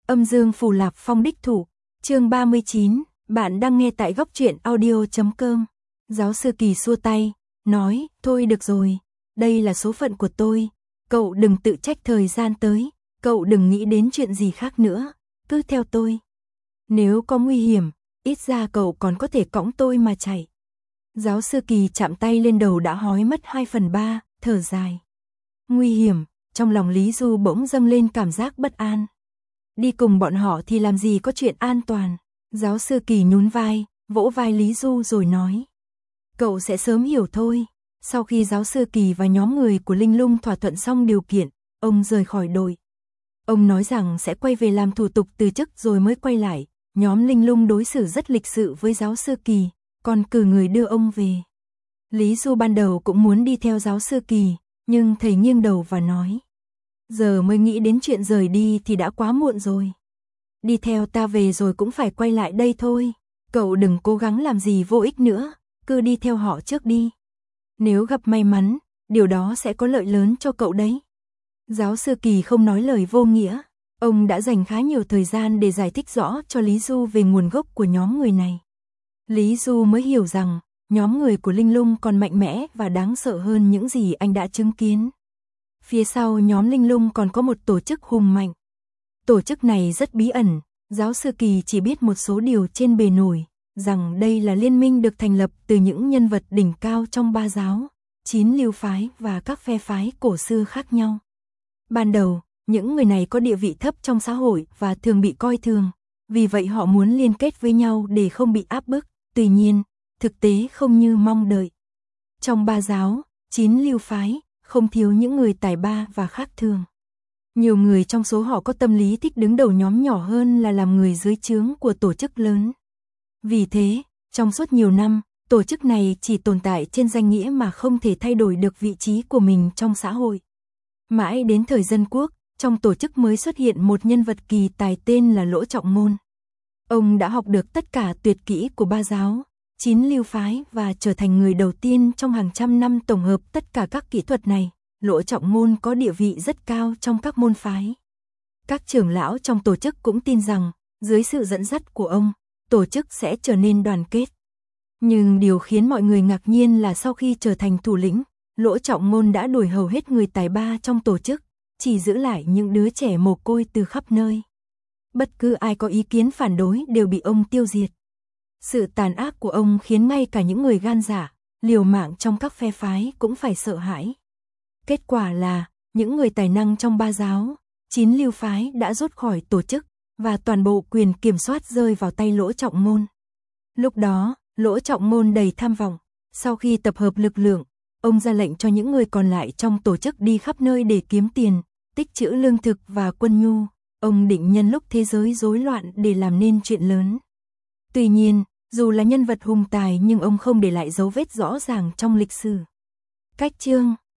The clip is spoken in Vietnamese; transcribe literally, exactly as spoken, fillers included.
Âm dương phù Lạp Phong đích thủ, chương ba mươi chín, bạn đang nghe tại góc truyện audio chấm com. Giáo sư Kỳ xua tay, nói, thôi được rồi, đây là số phận của tôi, cậu đừng tự trách thời gian tới, cậu đừng nghĩ đến chuyện gì khác nữa, cứ theo tôi. Nếu có nguy hiểm, ít ra cậu còn có thể cõng tôi mà chạy. Giáo sư Kỳ chạm tay lên đầu đã hói mất hai phần ba, thở dài. Nguy hiểm, trong lòng Lý Du bỗng dâng lên cảm giác bất an. Đi cùng bọn họ thì làm gì có chuyện an toàn. Giáo sư Kỳ nhún vai, vỗ vai Lý Du rồi nói. Cậu sẽ sớm hiểu thôi. Sau khi giáo sư Kỳ và nhóm người của Linh Lung thỏa thuận xong điều kiện, ông rời khỏi đội. Ông nói rằng sẽ quay về làm thủ tục từ chức rồi mới quay lại. Nhóm Linh Lung đối xử rất lịch sự với giáo sư Kỳ, còn cử người đưa ông về. Lý Du ban đầu cũng muốn đi theo giáo sư Kỳ, nhưng thầy nghiêng đầu và nói. Giờ mới nghĩ đến chuyện rời đi thì đã quá muộn rồi. Đi theo ta về rồi cũng phải quay lại đây thôi. Cậu đừng cố gắng làm gì vô ích nữa, cứ đi theo họ trước đi. Nếu gặp may mắn, điều đó sẽ có lợi lớn cho cậu đấy. Giáo sư Kỳ không nói lời vô nghĩa. Ông đã dành khá nhiều thời gian để giải thích rõ cho Lý Du về nguồn gốc của nhóm người này. Lý Du mới hiểu rằng, nhóm người của Linh Lung còn mạnh mẽ và đáng sợ hơn những gì anh đã chứng kiến. Phía sau nhóm Linh Lung còn có một tổ chức hùng mạnh. Tổ chức này rất bí ẩn, giáo sư Kỳ chỉ biết một số điều trên bề nổi, rằng đây là liên minh được thành lập từ những nhân vật đỉnh cao trong ba giáo, chín lưu phái và các phe phái cổ xưa khác nhau. Ban đầu, những người này có địa vị thấp trong xã hội và thường bị coi thường, vì vậy họ muốn liên kết với nhau để không bị áp bức, tuy nhiên, thực tế không như mong đợi. Trong ba giáo, chín lưu phái, không thiếu những người tài ba và khác thường. Nhiều người trong số họ có tâm lý thích đứng đầu nhóm nhỏ hơn là làm người dưới trướng của tổ chức lớn. Vì thế, trong suốt nhiều năm, tổ chức này chỉ tồn tại trên danh nghĩa mà không thể thay đổi được vị trí của mình trong xã hội. Mãi đến thời Dân Quốc, trong tổ chức mới xuất hiện một nhân vật kỳ tài tên là Lỗ Trọng Môn. Ông đã học được tất cả tuyệt kỹ của ba giáo, chín lưu phái và trở thành người đầu tiên trong hàng trăm năm tổng hợp tất cả các kỹ thuật này. Lỗ Trọng Môn có địa vị rất cao trong các môn phái. Các trưởng lão trong tổ chức cũng tin rằng, dưới sự dẫn dắt của ông, tổ chức sẽ trở nên đoàn kết. Nhưng điều khiến mọi người ngạc nhiên là sau khi trở thành thủ lĩnh, Lỗ Trọng Môn đã đuổi hầu hết người tài ba trong tổ chức, chỉ giữ lại những đứa trẻ mồ côi từ khắp nơi. Bất cứ ai có ý kiến phản đối đều bị ông tiêu diệt. Sự tàn ác của ông khiến ngay cả những người gan dạ, liều mạng trong các phe phái cũng phải sợ hãi. Kết quả là, những người tài năng trong ba giáo, chín lưu phái đã rút khỏi tổ chức, và toàn bộ quyền kiểm soát rơi vào tay Lỗ Trọng Môn. Lúc đó, Lỗ Trọng Môn đầy tham vọng, sau khi tập hợp lực lượng, ông ra lệnh cho những người còn lại trong tổ chức đi khắp nơi để kiếm tiền, tích trữ lương thực và quân nhu. Ông định nhân lúc thế giới rối loạn để làm nên chuyện lớn. Tuy nhiên, dù là nhân vật hùng tài nhưng ông không để lại dấu vết rõ ràng trong lịch sử. Cách chương